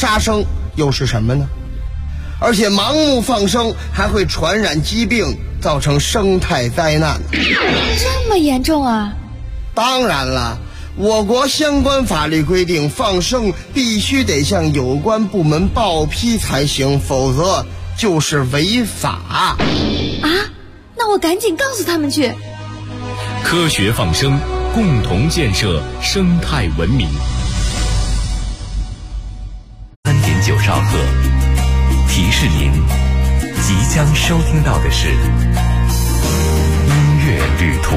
杀生又是什么呢？而且盲目放生还会传染疾病，造成生态灾难。 这么严重啊？ 当然了，我国相关法律规定，放生必须得向有关部门报批才行，否则就是违法。 啊？那我赶紧告诉他们去。 科学放生，共同建设生态文明。 3.9兆赫，提示您，即将收听到的是音乐旅途。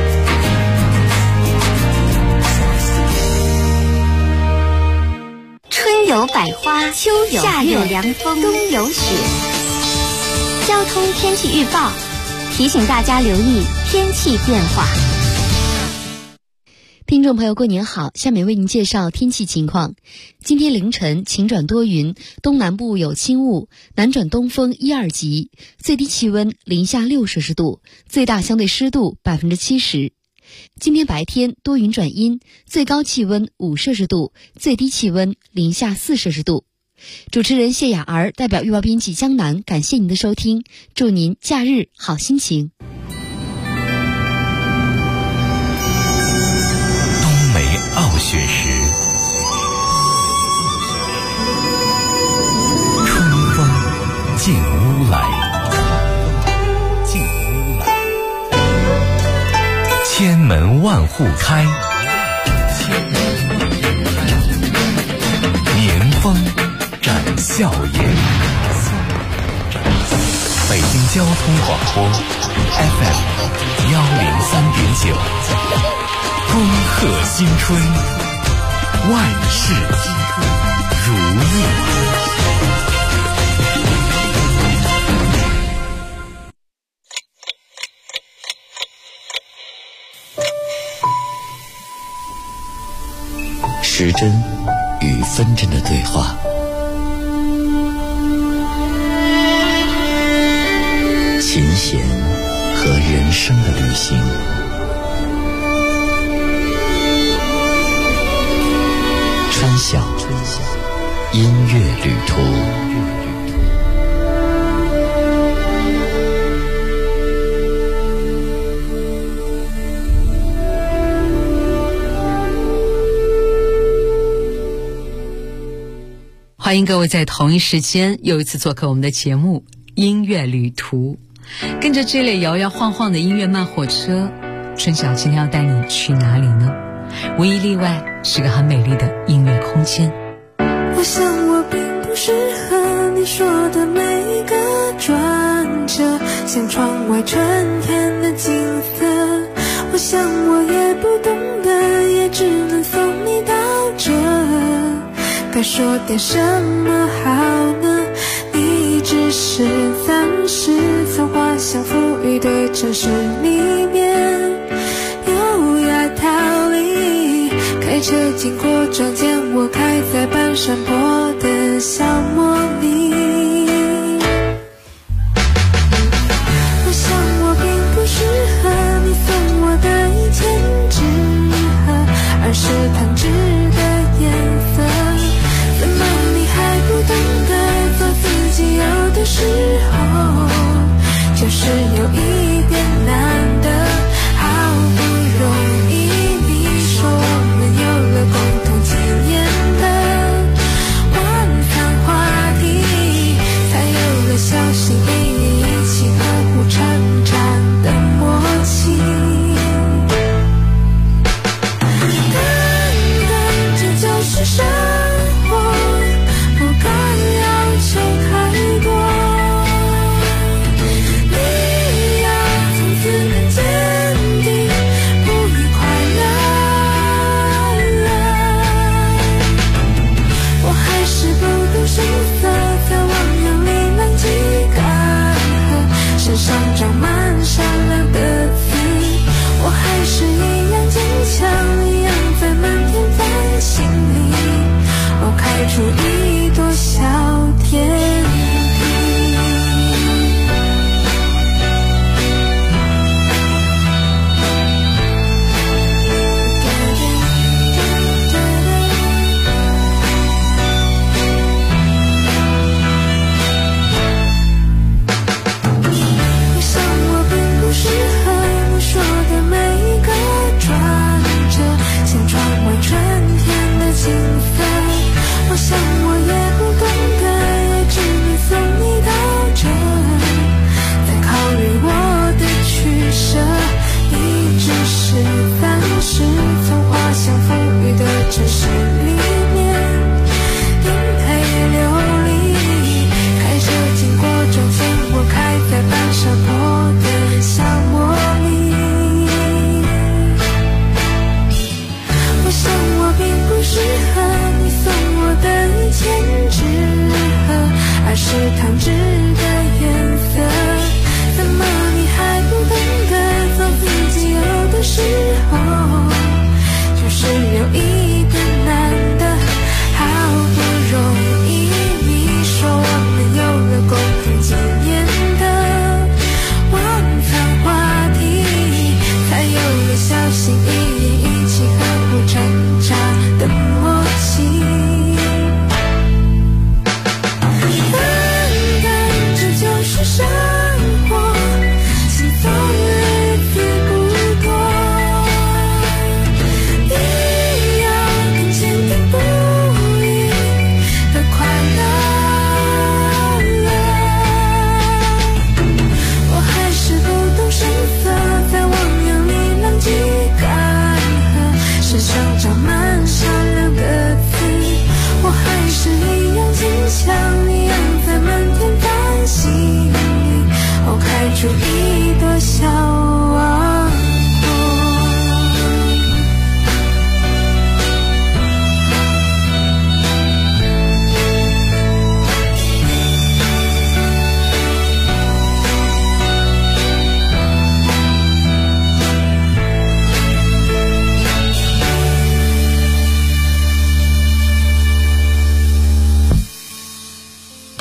春有百花，秋有夏有凉风，冬有雪。交通天气预报提醒大家留意天气变化。 听众朋友，过年好！下面为您介绍天气情况。今天凌晨晴转多云，东南部有轻雾，南转东风1、2级，最低气温零下6摄氏度，最大相对湿度70%。今天白天多云转阴，最高气温5摄氏度，最低气温零下4摄氏度。主持人谢雅儿代表预报编辑江南，感谢您的收听，祝您假日好心情。 傲雪时，春风进屋来，千门万户开，年风展笑颜。北京交通广播 FM 103.9。恭贺新春，万事如意。时针与分针的对话，琴弦和人生的旅行。春晓音乐旅途。 欢迎各位在同一时间又一次做客我们的节目音乐旅途，跟着这类摇摇晃晃的音乐慢火车，春晓今天要带你去哪里呢？唯一例外是个很美丽的音乐空间。 我想我并不适合你说的每一个转折，像窗外春天的景色。我想我也不懂得，也只能送你到这。该说点什么好呢？你只是暂时从花香馥郁的城市里面优雅逃离，开车经过撞见我开在半山坡的小茉莉。我想我并不适合你送我的一千纸鹤，而是弹指的颜色。怎么你还不懂得做自己，有的时候就是有一点难得。好不容易你说我们有了共同经验的晚餐话题，才有了小心翼翼一起呵护成长的默契。等等，这就是生活，不该要求太多。你要从此更坚定，不愉快了。我还是不动声色，在汪洋里浪迹干涸，身上长满善良的刺。我还是一样坚强，一样在满天繁星里，开出一朵小天地。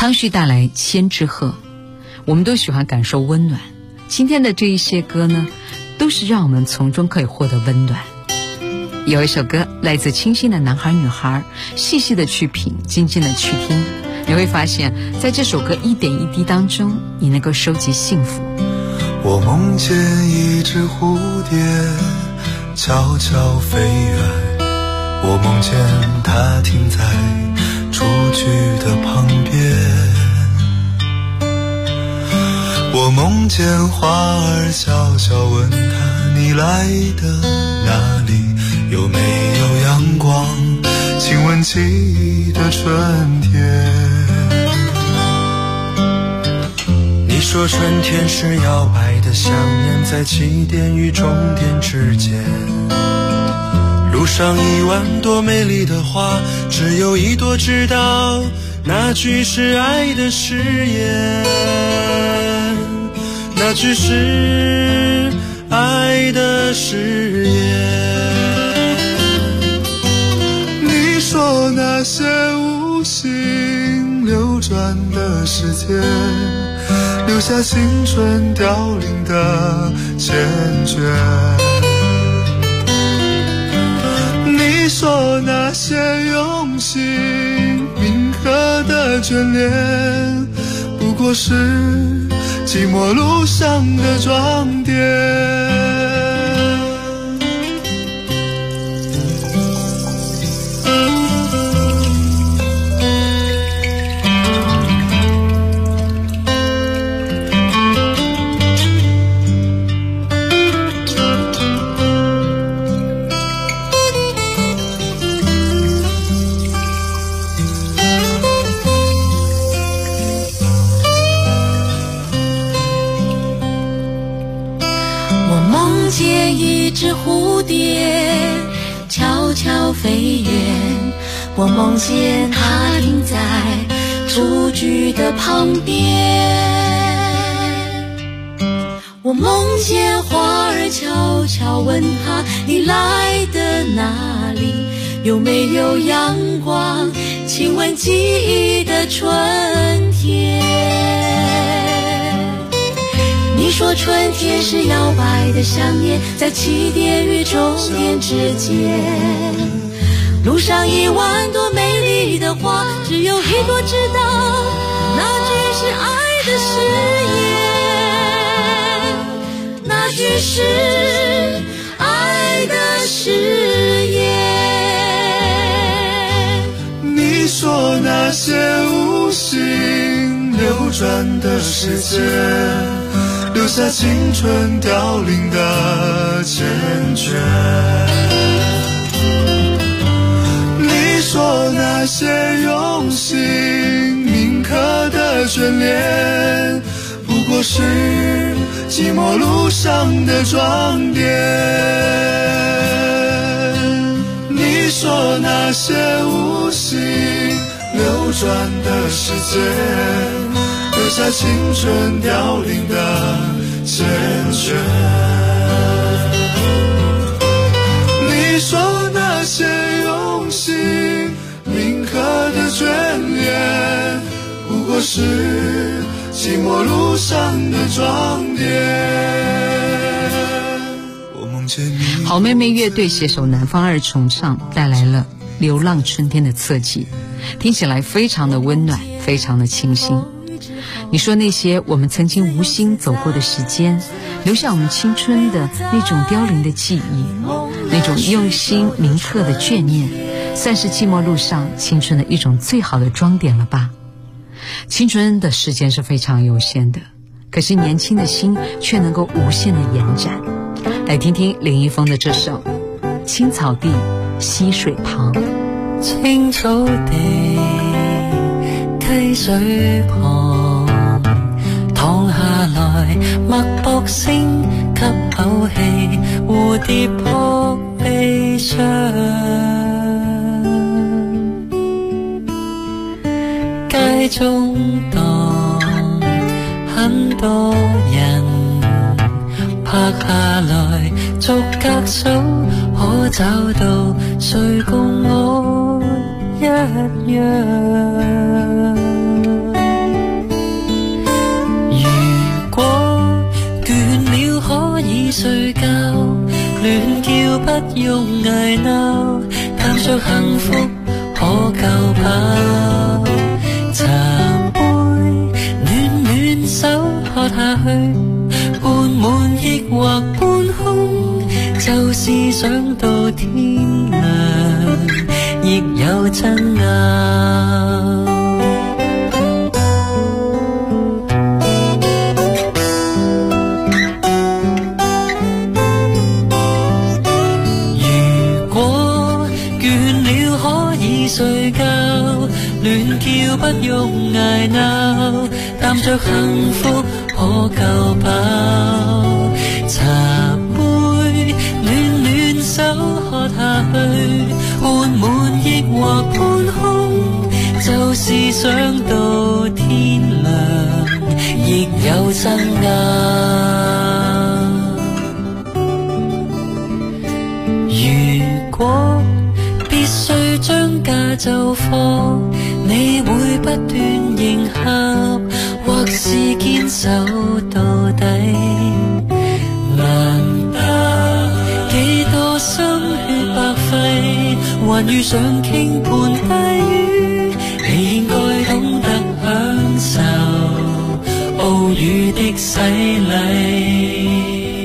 汤旭带来《千纸鹤》，我们都喜欢感受温暖。今天的这一些歌呢，都是让我们从中可以获得温暖。有一首歌来自清新的男孩女孩，细细的去品，静静的去听，你会发现在这首歌一点一滴当中，你能够收集幸福。 我梦见一只蝴蝶悄悄飞远，我梦见它停在雏菊的旁边，我梦见花儿悄悄问它，你来的哪里，有没有阳光，请问记忆的春天。你说春天是摇摆的想念，在起点与终点之间，路上1万朵美丽的花，只有一朵知道那句是爱的誓言，那句是爱的誓言。你说那些无心流转的时间，留下青春凋零的缱绻。你说那些用心铭刻的眷恋，不过是寂寞路上的装点。 一只蝴蝶悄悄飞远，我梦见它停在雏菊的旁边，我梦见花儿悄悄问它，你来的哪里，有没有阳光，请问记忆的春天。你说春天是摇摆的想念，在起点与终点之间，路上1万朵美丽的花，只有一朵知道那句是爱的誓言，那句是爱的誓言。 你说那些无心流转的时间，留下青春凋零的缱绻。你说那些用心铭刻的眷恋，不过是寂寞路上的装点。你说那些无心流转的时间，留下青春凋零的缱绻。你说那些用心铭刻的眷恋，不过是寂寞路上的装点。 好妹妹乐队携手南方二重唱，带来了《流浪春天》的侧记，听起来非常的温暖，非常的清新。你说那些我们曾经无心走过的时间，留下我们青春的那种凋零的记忆，那种用心铭刻的眷念，算是寂寞路上青春的一种最好的装点了吧。青春的时间是非常有限的，可是年轻的心却能够无限的延展。来听听林一峰的这首《青草地溪水旁》。 青草地溪水旁，躺下來脈搏聲吸口氣，蝴蝶撲悲傷，街中檔很多人拍下來逐格數，可找到誰共我一樣。 睡覺，亂叫不用捱鬧，探着幸福可救跑。茶杯暖暖手喝下去，半滿抑或半空，就是想到天亮，亦有爭拗。睡覺亂叫不用捱鬧，擔着幸福可夠飽。茶杯暖暖手喝下去，半滿抑或半空，就是想到天亮，亦有爭拗。如果必須將假就課，你會不斷迎合，或是堅守到底？難得幾多心血白費，還遇上傾盆大雨，你應該懂得享受暴雨的洗禮。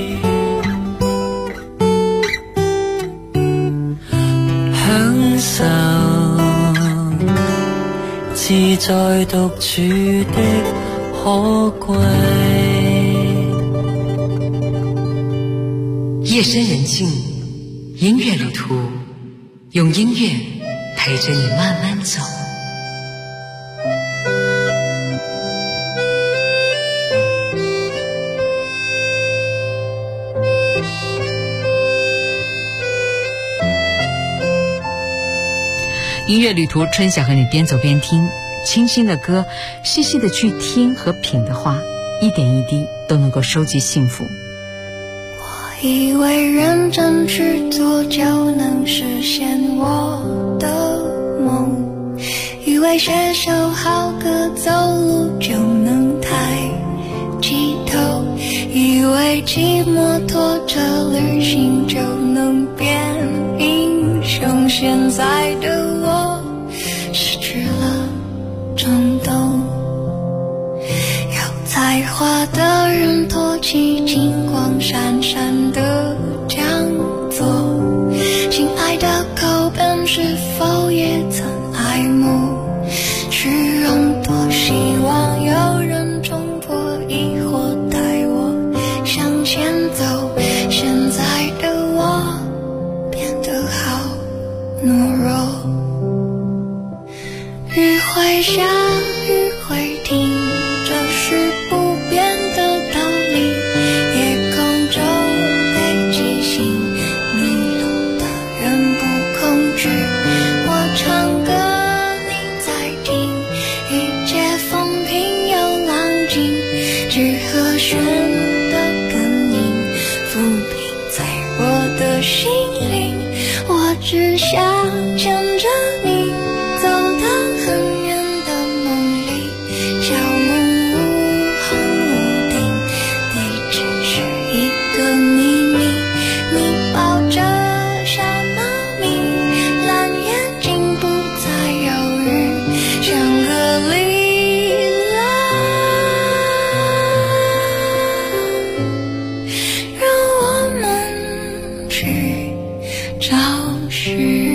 自在獨處的可貴。 夜深人靜，音樂旅途，用音樂陪着你慢慢走。音乐旅途，春晓和你边走边听，清新的歌，细细的去听和品的话，一点一滴都能够收集幸福。 我以为认真去做就能实现我的梦，以为写首好歌走路就能抬起头，以为骑摩托车旅行就能变英雄，现在的我失去了冲动。有才华的人托起金光闪闪的讲座，亲爱的口本是否也曾爱慕虚荣？多希望有人冲破疑惑带我向前走，现在的我变得好懦弱。雨会下，雨会停，这是不变的道理。夜空中北极星，迷路的人不恐惧。我唱歌你在听，一切风平又浪静，只和弦的根音抚平在我的心灵。我只想牵着你走到很远的梦里，小木屋红屋顶，你只是一个秘密。你抱着小猫咪，蓝眼睛不再犹豫，像个琳琅，让我们去找寻。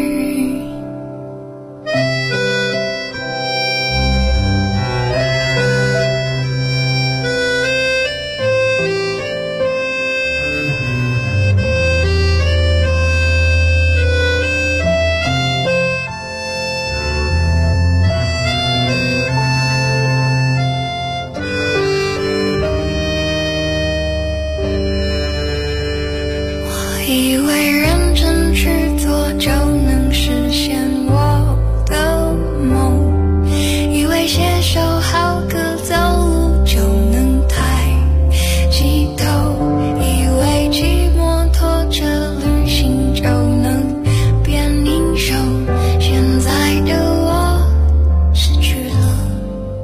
以为认真去做就能实现我的梦，以为写首好歌走路就能抬起头，以为骑摩托车旅行就能变英雄，现在的我失去了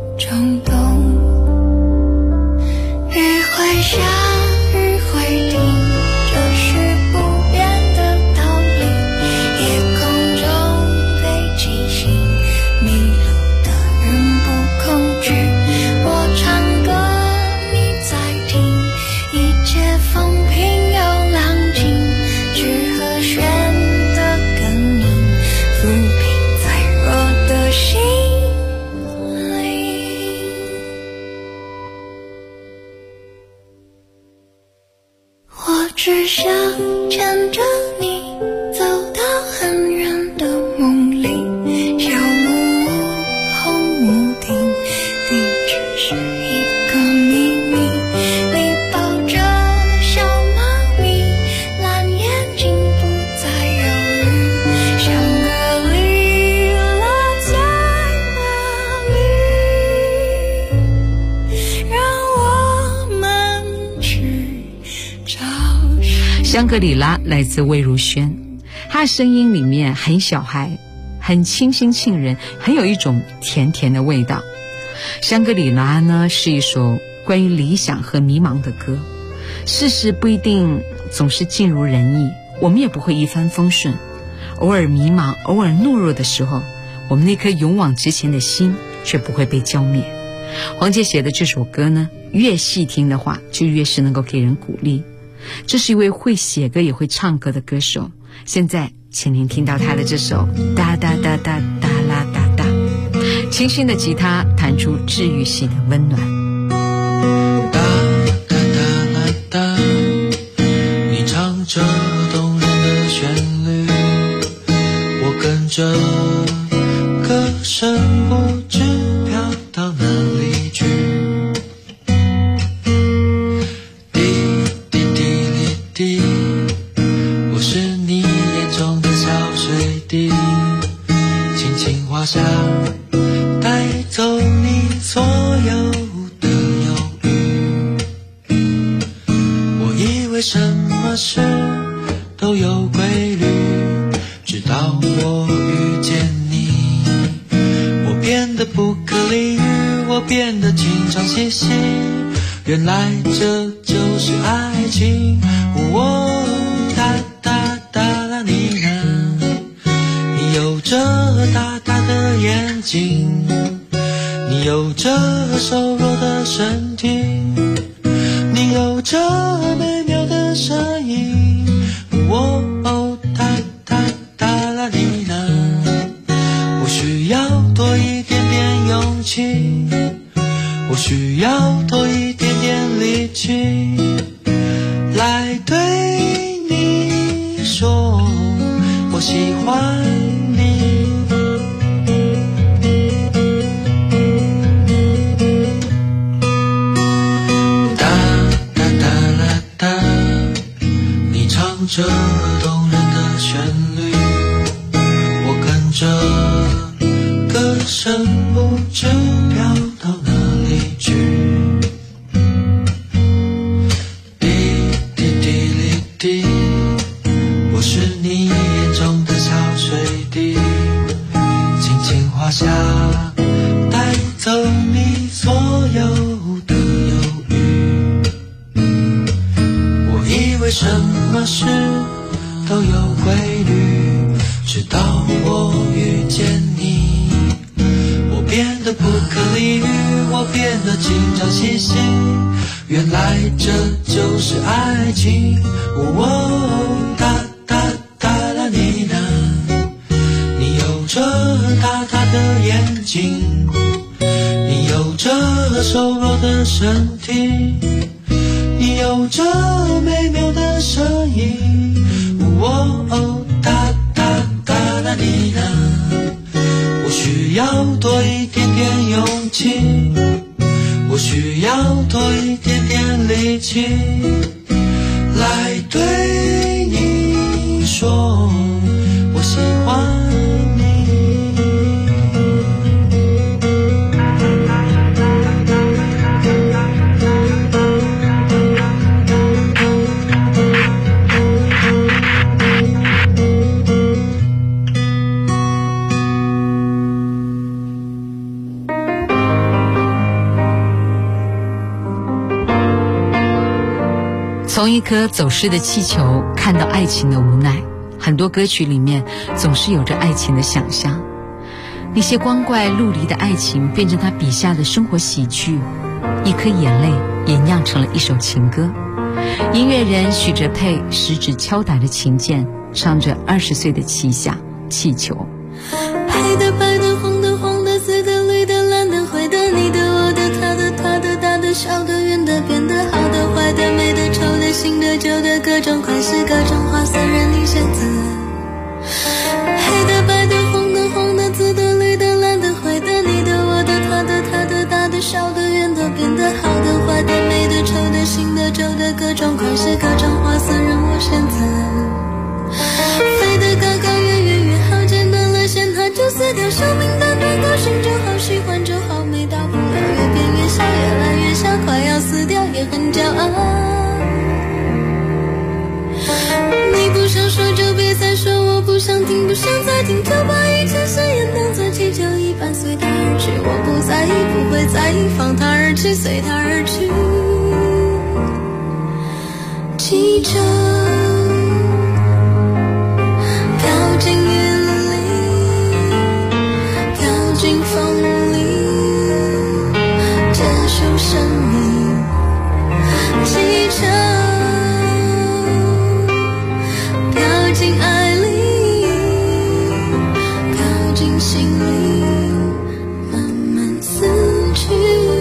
冲动。雨会下，雨会停， 想牵着你走到很远的梦里，小木屋红屋顶，地址是一个秘密。你抱着小猫咪，蓝眼睛不再犹豫，香格里拉在哪里？让我们去找寻。 香格里拉来自魏如萱，她的声音里面很小孩，很清新沁人，很有一种甜甜的味道。香格里拉呢，是一首关于理想和迷茫的歌。世事不一定总是尽如人意，我们也不会一帆风顺，偶尔迷茫，偶尔懦弱的时候，我们那颗勇往直前的心却不会被浇灭。黄杰写的这首歌呢，越细听的话就越是能够给人鼓励。这是一位会写歌也会唱歌的歌手，现在请您听到他的这首哒哒哒哒哒啦哒哒，清新的吉他弹出治愈系的温暖。 哒哒哒啦哒，你唱着动人的旋律，我跟着歌声不知飘到哪里去。我是你眼中的小水滴，轻轻滑下，带走你所有的忧郁。我以为什么事都有规律，直到我遇见你，我变得不可理喻，我变得经常嬉戏，原来这就是爱情。哒哒哒啦你呢？你有着大大的眼睛，你有着瘦弱的身体，你有着美妙的声音。哒哒哒啦你呢？我需要多一点点勇气，我需要多一点点力气，来对你说我喜欢你。哒哒哒啦哒，你唱着动人的旋律，我跟着歌声不知飘到哪里去。我是你眼中的小水滴，轻轻滑下，带走你所有的忧郁。我以为什么事都有规律，直到我遇见你，我变得不可理喻，我变得经常嬉戏，原来这就是爱情。哒哒哒啦你呢？你有着大大的眼睛，你有着瘦弱的身体，你有着美妙的声音。哒哒哒啦你呢？我需要多一点点勇气，我需要多一点点力气，来对你说我喜欢你。 从一颗走失的气球看到爱情的无奈，很多歌曲里面总是有着爱情的想象。那些光怪陆离的爱情变成他笔下的生活喜剧，一颗眼泪也酿成了一首情歌。音乐人许哲佩食指敲打着琴键，唱着20岁的奇想气球。 白的白的红的红的紫的绿的蓝的灰的你的我的他的他的大的小的圆的扁的好的坏的美的丑的新的旧的各种款式在意，放它而去，随它而去。记着飘进云里，飘进风里，结束生命。记着飘进爱里，飘进心里，慢慢死去。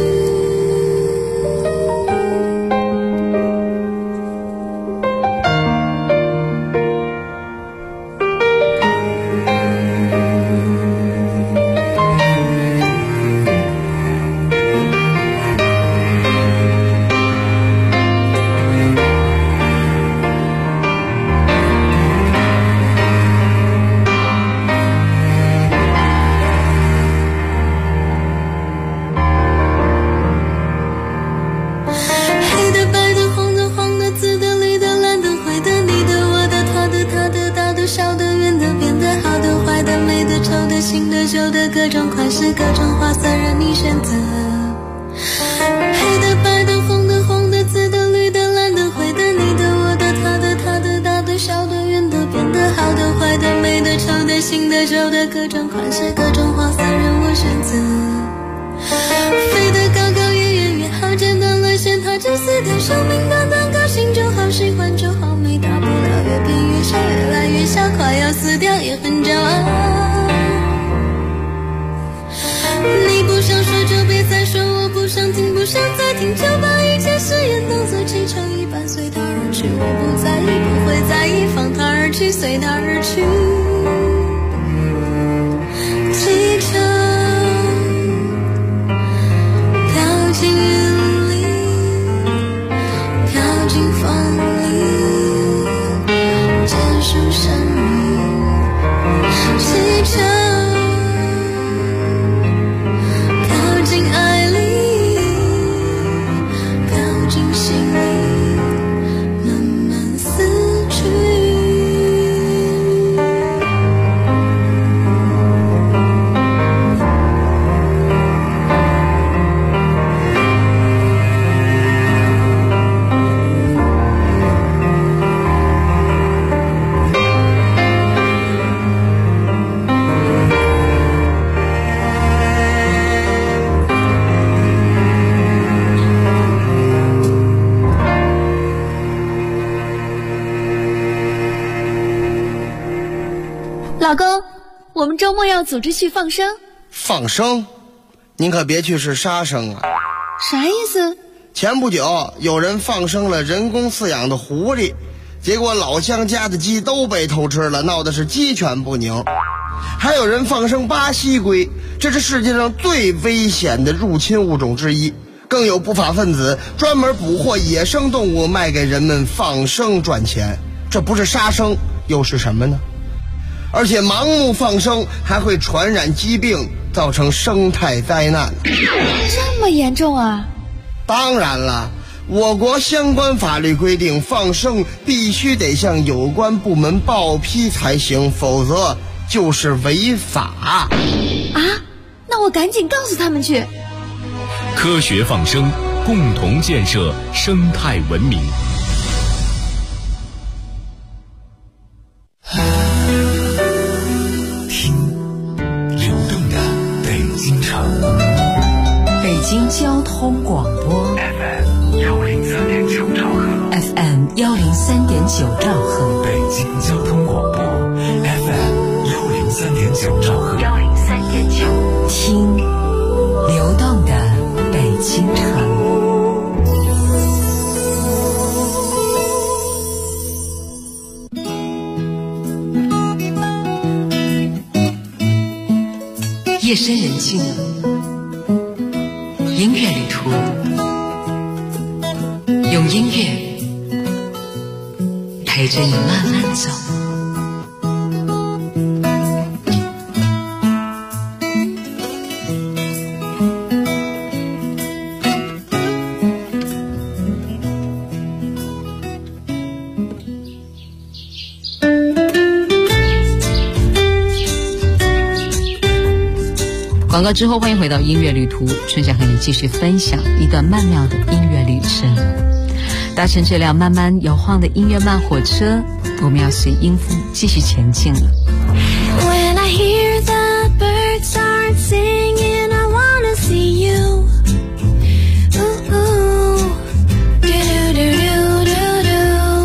各种款式，各种花色任你选择。黑的、白的、红的、黄的、紫的、绿的、蓝的、灰的，你的、我的、他的、他的，大的、小的、圆的、扁的，好的、坏的、美的、丑的、新的、旧的，各种款式，各种花色任我选择。飞得高高，越远越好，简单了线，它就撕掉，生命短短，高兴就好，喜欢就好，没大不了，越变越少，越来越小，快要死掉也很骄傲。你不想说就别再说，我不想听，不想再听，就把一切誓言当作气成一半，随它而去，我不在意，不会在意，放它而去，随它而去。记着飘进云里，飘进风里，结束生命。记着老公，我们周末要组织去放生。 放生？您可别去是杀生啊！ 啥意思？ 前不久有人放生了人工饲养的狐狸，结果老乡家的鸡都被偷吃了，闹的是鸡犬不宁。还有人放生巴西龟，这是世界上最危险的入侵物种之一。更有不法分子专门捕获野生动物卖给人们放生赚钱，这不是杀生又是什么呢？而且盲目放生还会传染疾病，造成生态灾难。 这么严重啊？ 当然了，我国相关法律规定，放生必须得向有关部门报批才行，否则就是违法。 啊？那我赶紧告诉他们去。 科学放生，共同建设生态文明。 北京交通广播 FM 103.9兆赫 FM 103.9兆赫， 北京交通广播 FM 103.9兆赫 103.9，听流动的北京城。夜深人静，音乐旅途，用音乐陪着你慢慢走。广广告之后，欢迎回到音乐旅途，春夏和你继续分享一段曼妙的音乐旅程。搭乘这辆慢慢摇晃的音乐慢火车，我们要随音符继续前进了。 When I hear the birds start singing, I wanna see you. Ooh, ooh. Do-do-do-do-do-do.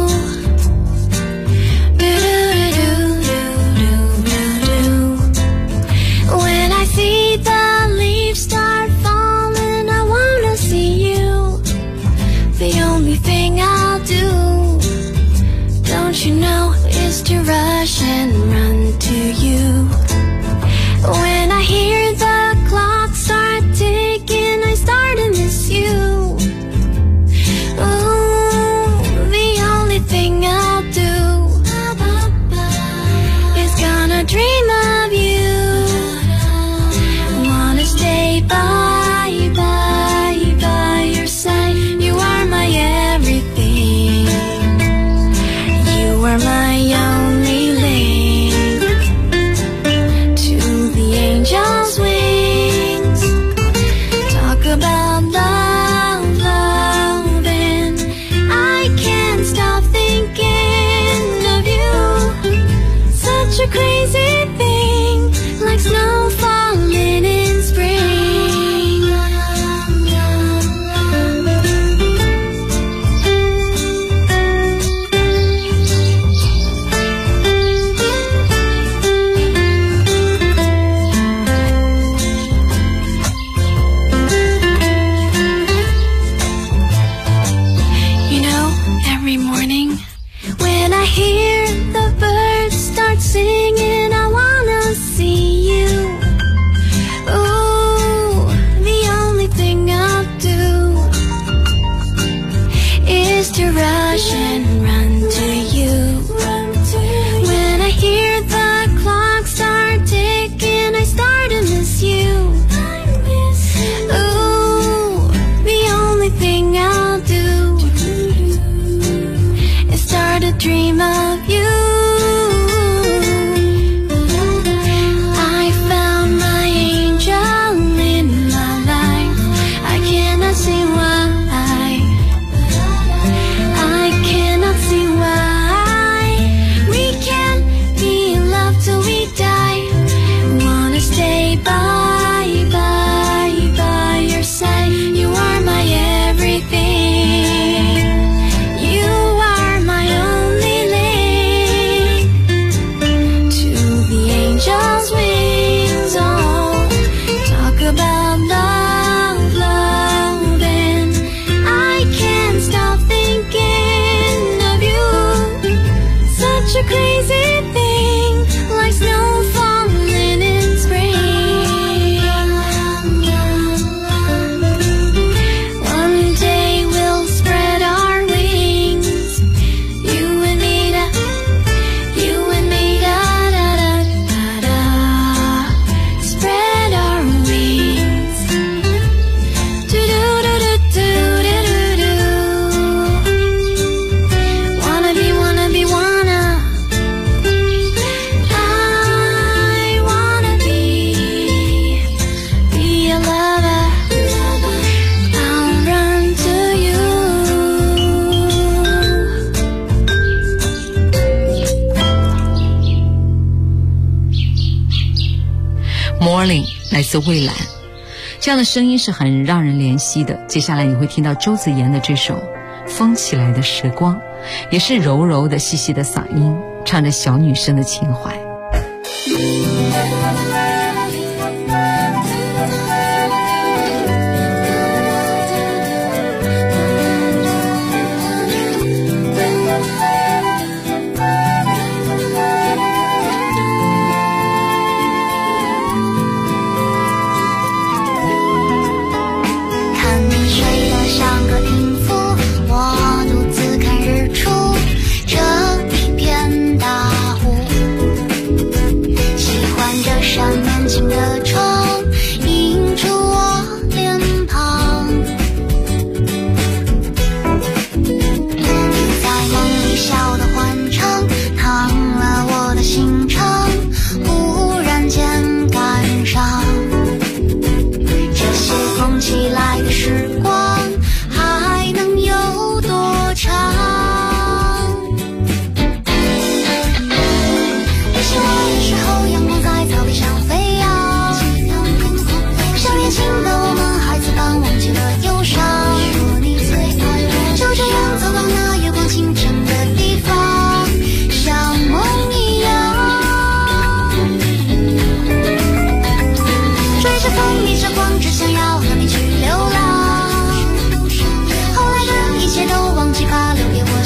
Do-do-do-do-do-do-do. When I see the leaves start falling, I wanna see you. The only thing I'll do, don't you know, is to rush and run to you. When I hear the clock start ticking, I start to miss you. Ooh, the only thing I'll do is gonna dream of you. Wanna stay by your side. You are my everything. You are my only link to the angel's wings. Talk about love, loving. I can't stop thinking of you. Such a crazy thing, like snow falling in spring. You know, every morning when I hear the birds start singing, I wanna see you. Ooh, the only thing I'll do is to rush and run to you. When I hear the clock start ticking, I start to miss you. Ooh, the only thing I'll do is start to dream of you. I found my angel in my life. I cannot see why. I cannot see why we can't be in love till we die. Wanna stay by your side. You are my everything. You are my only link to the angel's wings. Oh, talk about love, loving. I can't stop thinking of you. Such a crazy thing, like snow falling in spring. One day we'll spread our wings. You and me, da, da, da, da, da. Spread our wings. Do do do do do do do do. Wanna be, wanna be, wanna. I wanna be a lover. I'll run to you. Morning 来自蔚蓝，这样的声音是很让人怜惜的。接下来你会听到周子妍的这首《疯起来的时光》，也是柔柔的细细的嗓音，唱着小女生的情怀。 看你睡得像个音符，我独自看日出，这一片大雾。喜欢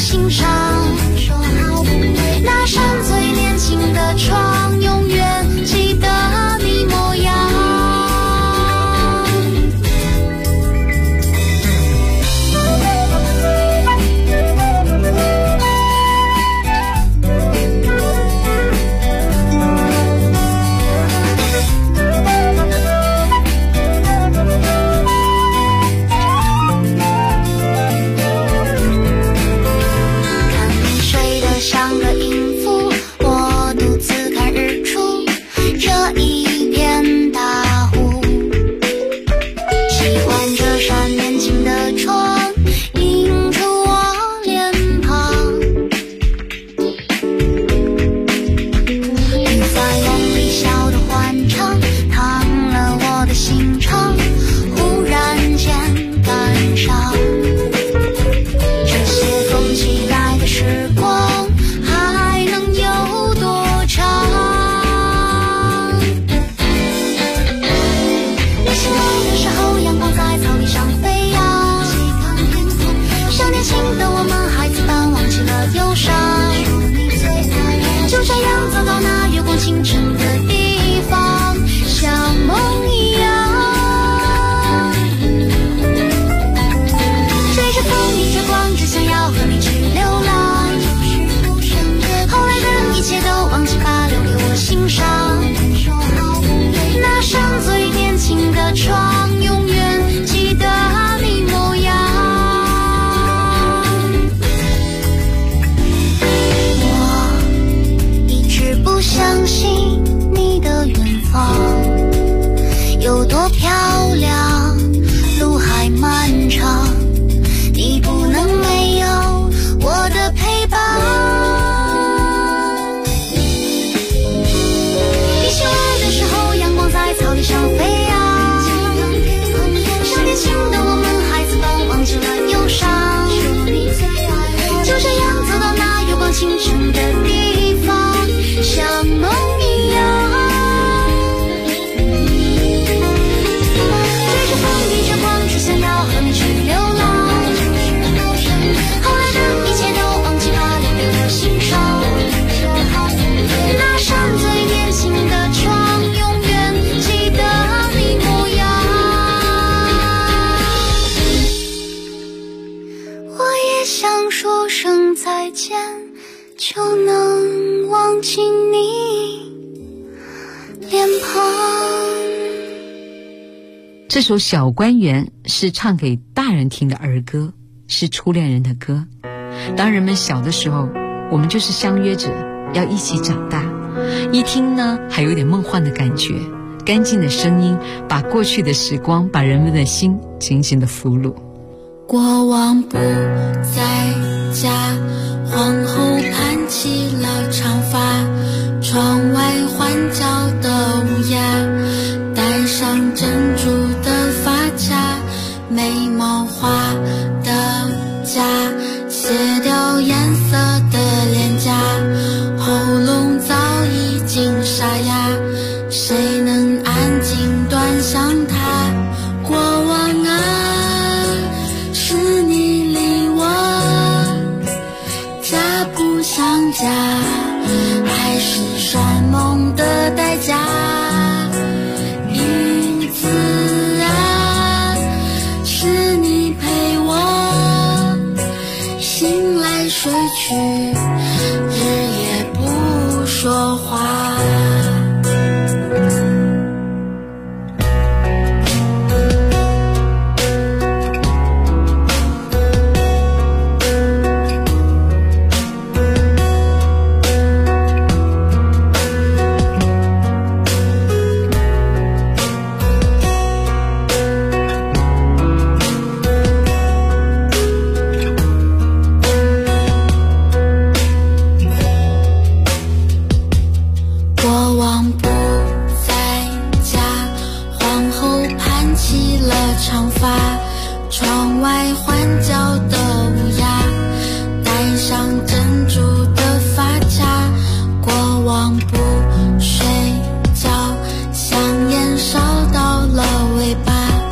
心上。说好不会那扇最年轻的窗，永远记得你模样。清晨的地方，像梦一样，追着风，逆着光，只想要和你去流浪。后来的一切都忘记，把留给我欣赏。那扇最年轻的窗，永远记得你模样。不相信你的远方有多漂亮，路还漫长，你不能没有我的陪伴。你醒来的时候，阳光在草地上飞扬，像年轻的我们孩子般忘记了忧伤，就这样走到那月光清晨的地方，像梦一样，追着风，逆着光，只想要和你去流浪。后来的一切都忘记，把留给我欣赏。那扇最年轻的窗，永远记得你模样。我也想说声再见，就能忘记你脸庞。 这首《小官员》是唱给大人听的儿歌，是初恋人的歌。当人们小的时候，我们就是相约着要一起长大，一听呢还有点梦幻的感觉，干净的声音把过去的时光，把人们的心紧紧的俘虏。 国王不在家，皇后盘起了长发，窗外环角的乌鸦，戴上珍珠的发卡，眉毛画的假，卸掉颜色的脸颊，喉咙早已经沙哑，谁能安静端详它？国王啊，是你离我家不像家，还是山盟的代价？因此啊，是你陪我醒来睡去，日夜不说话。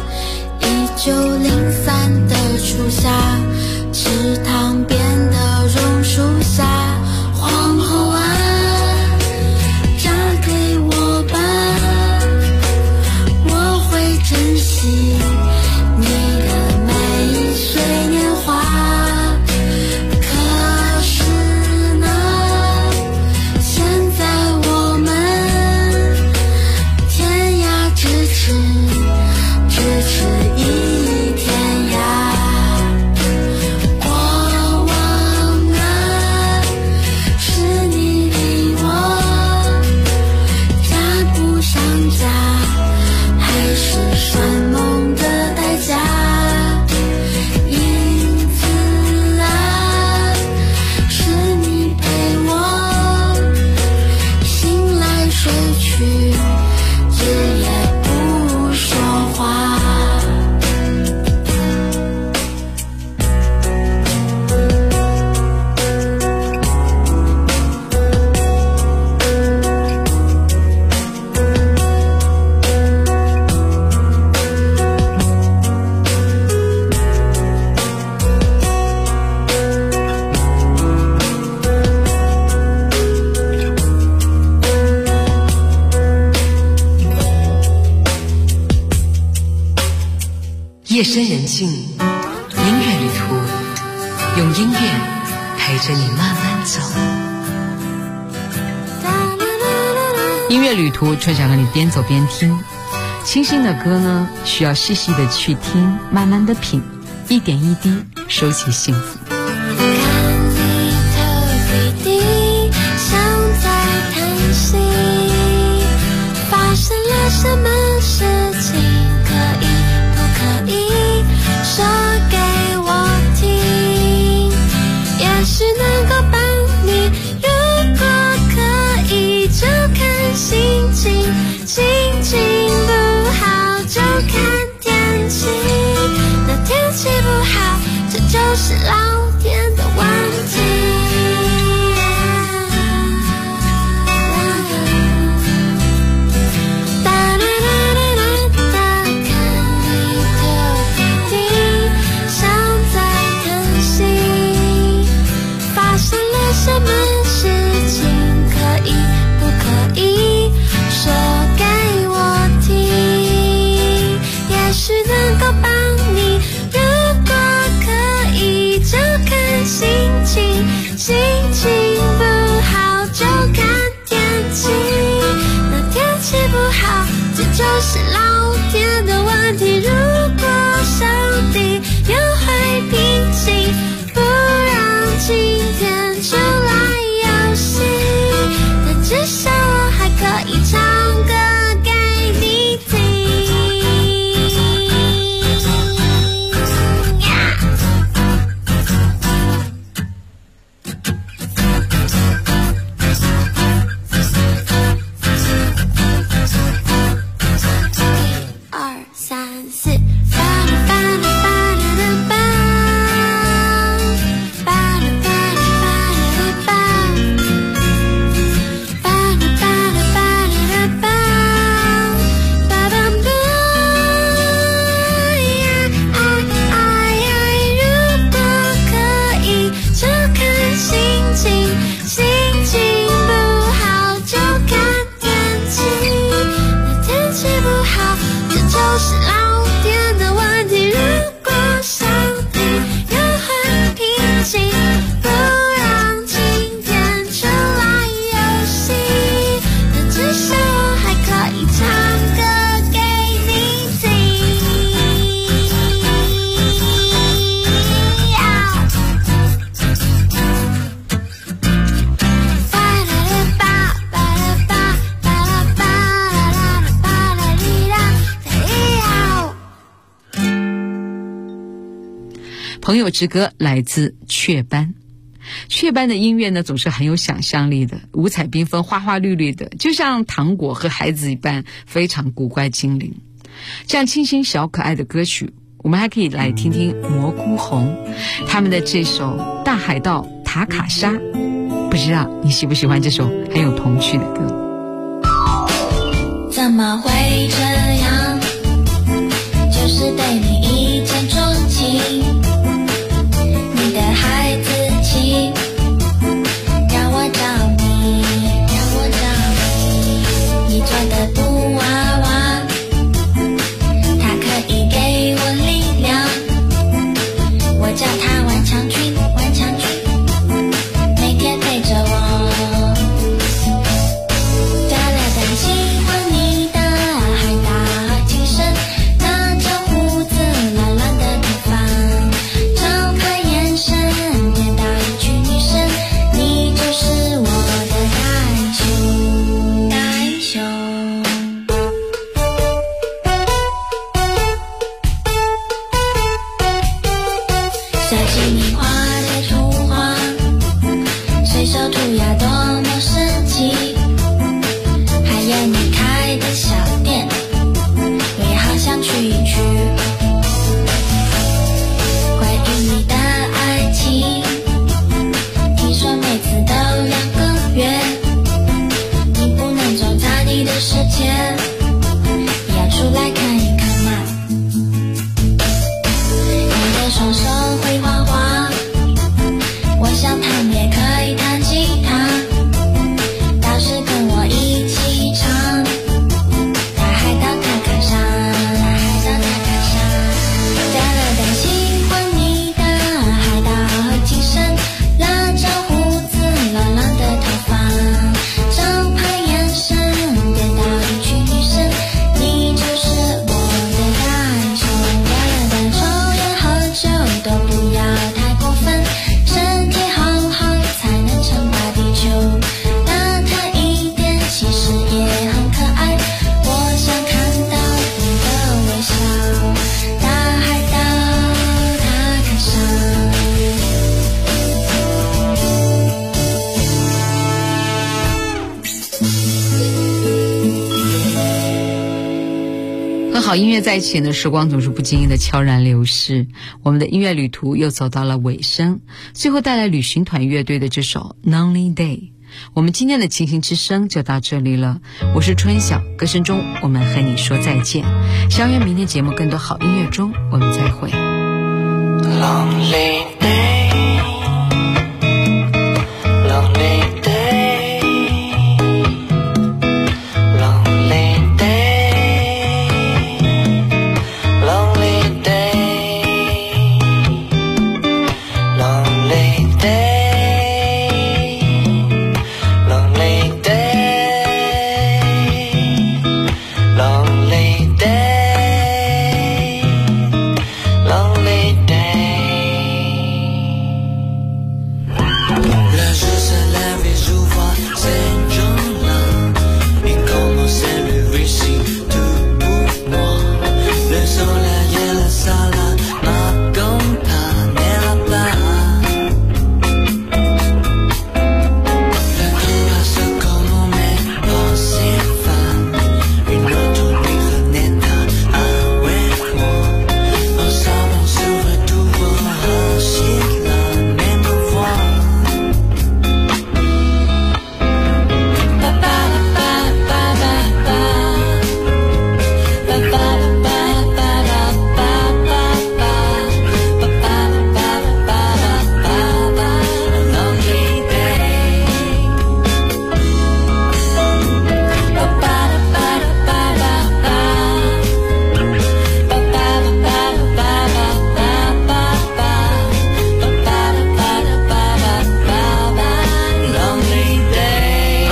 池塘边的夜深人静，音乐旅途，用音乐陪着你慢慢走。音乐旅途，春晓和你边走边听。清新的歌呢，需要细细的去听，慢慢的品，一点一滴收集幸福。 发生了什么事情，可以不可以说给我听？也许能够帮你，如果可以就看心情，心情不好就看天气。那天气不好，这就是老天的问题。什么事情可以不可以说给我听？也许能够帮你，如果可以就看心情，心情不好就看天气。那天气不好，这就是老天的问题。如果上帝又会平息，不让晴天出来游戏，但至少我还可以唱歌给你听。1、2、3、4。 朋友之歌来自雀斑。雀斑的音乐呢，总是很有想象力的，五彩缤纷，花花绿绿的，就像糖果和孩子一般，非常古怪精灵。这样清新小可爱的歌曲，我们还可以来听听蘑菇红他们的这首《大海盗塔卡莎》。不知道你喜不喜欢这首很有童趣的歌？ 怎么会这样？就是对你一见钟情。你的孩子气，让我着迷，让我着迷。你做的布娃娃，它可以给我力量。我叫它顽强君，顽强君，每天陪着我。大家很喜欢你的海大精神，那张胡子乱乱的头发。 好音乐在前的时光总是不经意的悄然流逝，我们的音乐旅途又走到了尾声，最后带来旅行团乐队的这首 Lonely Day。 我们今天的琴行之声就到这里了，我是春晓，歌声中我们和你说再见，相约明天节目更多好音乐中我们再会。 Lonely day, lonely day, lonely day, lonely day, lonely day, lonely day, lonely day, lonely day. La joue se lève et j'ouvre ces gens-là. Et commencer le récit de pour moi. Le soleil et la salade m'accompagnent là-bas. La nuit passe comme on met dans ses femmes. Une autre nuit renaîtra avec moi. Ensemble on s'ouvre tout pour ensuite la même voix. Lonely day,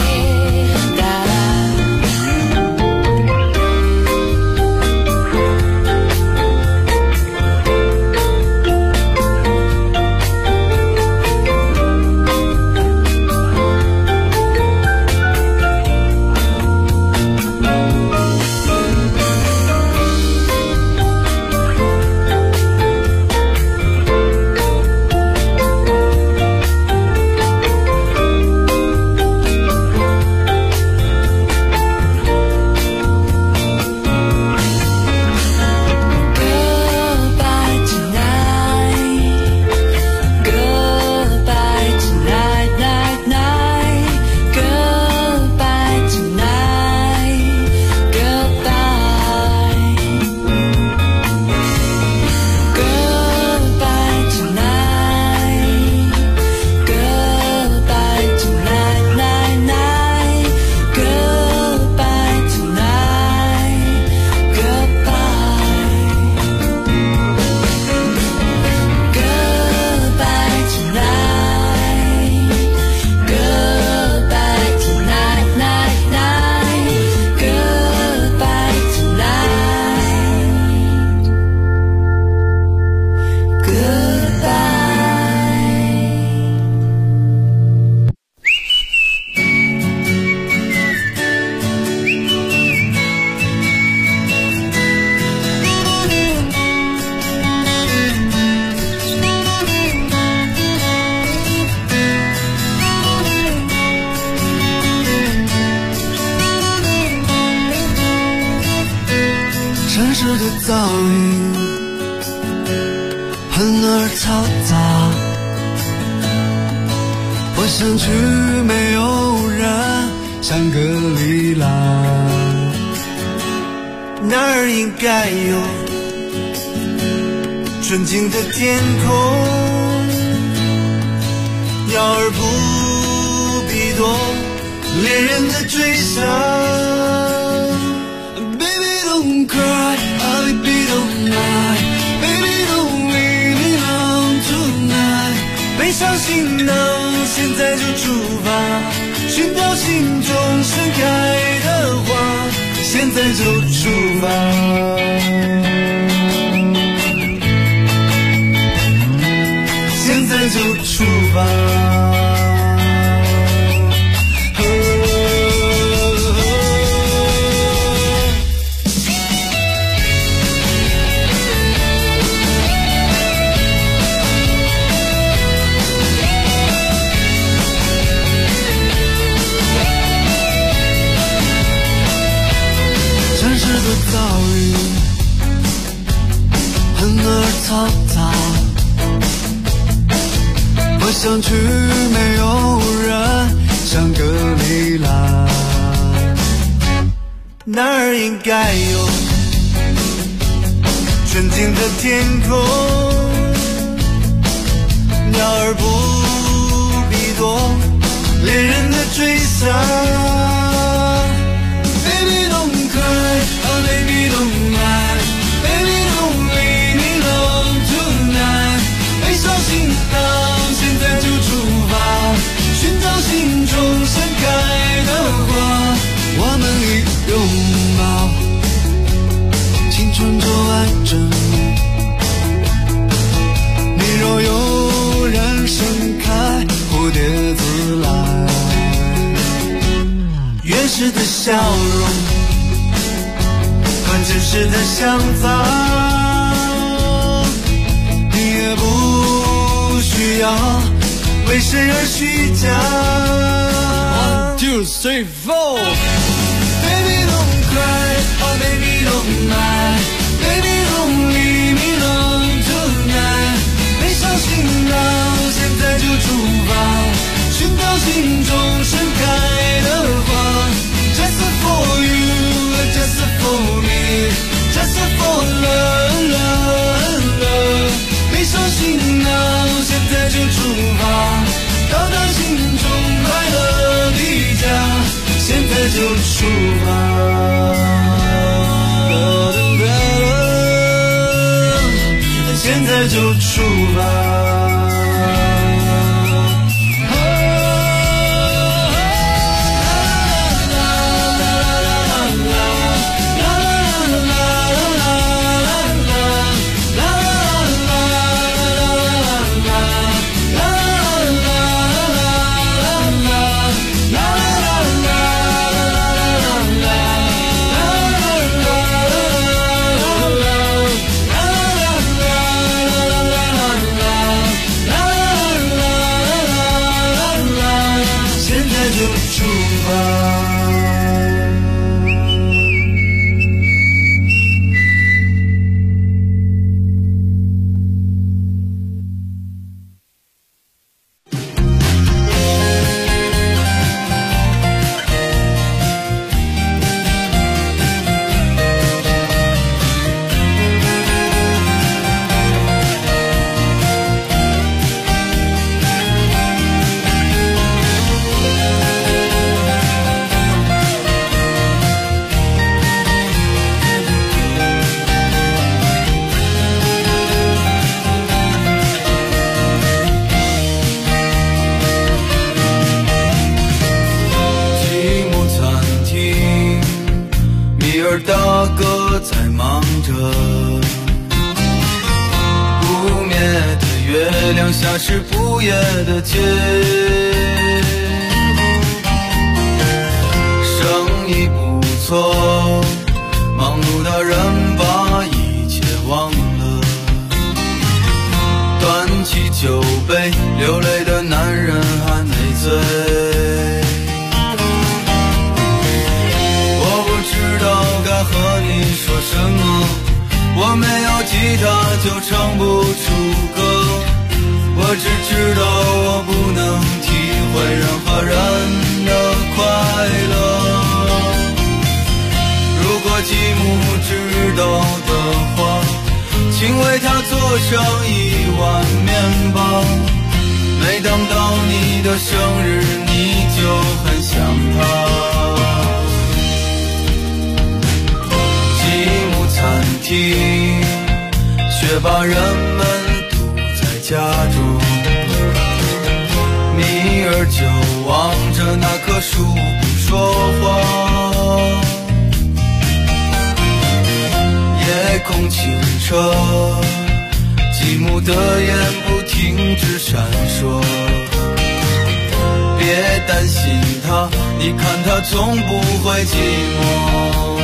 Goodbye tonight, goodbye tonight, night, night. Goodbye tonight, goodbye. Goodbye tonight, goodbye tonight, night, night. Goodbye tonight, goodbye. Goodbye tonight, goodbye tonight, night, night. Goodbye tonight, goodbye. 城市的噪音很而嘈杂，我想去没有人，香格里拉，那儿应该有纯净的天空，要而不必多恋人的追想。Don't cry, baby don't lie, baby don't leave me alone tonight. 背上行囊，现在就出发，寻找心中盛开的花，现在就出发。现在就出发。城市的噪音人儿嘈杂，我想去没有人香格里拉，那儿应该有纯净的天空，鸟儿不必躲猎人的追杀。Baby don't cry, oh baby don't lie, baby don't leave me alone tonight。悲伤行囊，现在就出发，寻找心中盛开的花。我们一拥抱，青春就爱着你。你若有人盛开，蝴蝶自来。原始的笑容和真实的想法，你也不需要为谁而虚假。1, 2, 3, 4 Baby don't cry, oh baby don't lie, baby don't leave me alone tonight。 背上行囊，现在就出发，寻找心中盛开的花。 Just for you, just for me, just for love, love, love。 背上行囊，现在就出发，到达心中快乐的家，现在就出发，现在就出发。大哥在忙着，不灭的月亮下是不夜的街，生意不错，忙碌的人把一切忘了，端起酒杯，流泪的男人还没醉。该和你说什么？我没有吉他就唱不出歌，我只知道我不能体会任何人的快乐。如果继母知道的话，请为他做上1碗面包。每当到你的生日，你就很想他。餐厅，却把人们堵在家中。米儿就望着那棵树不说话。夜空清澈，继母的眼不停止闪烁。别担心他，你看他总不会寂寞。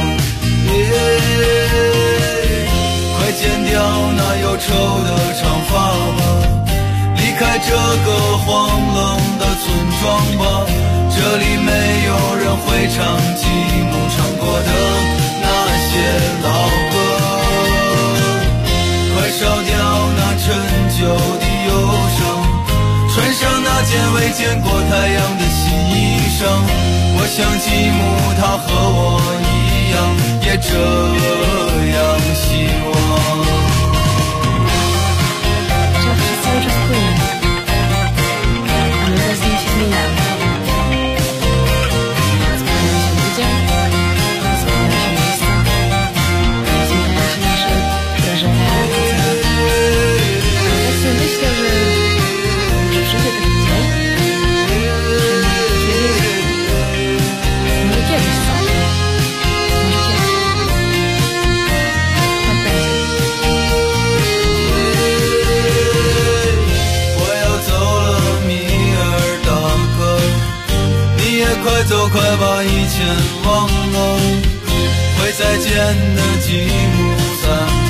快剪掉那忧愁的长发吧，离开这个荒冷的村庄吧，这里没有人会唱继母唱过的那些老歌。快烧掉那陈旧的忧伤，穿上那件未见过太阳的新衣裳。我想吉姆他和我一样，也这样希望。快走快把以前忘了，会再见的吉姆三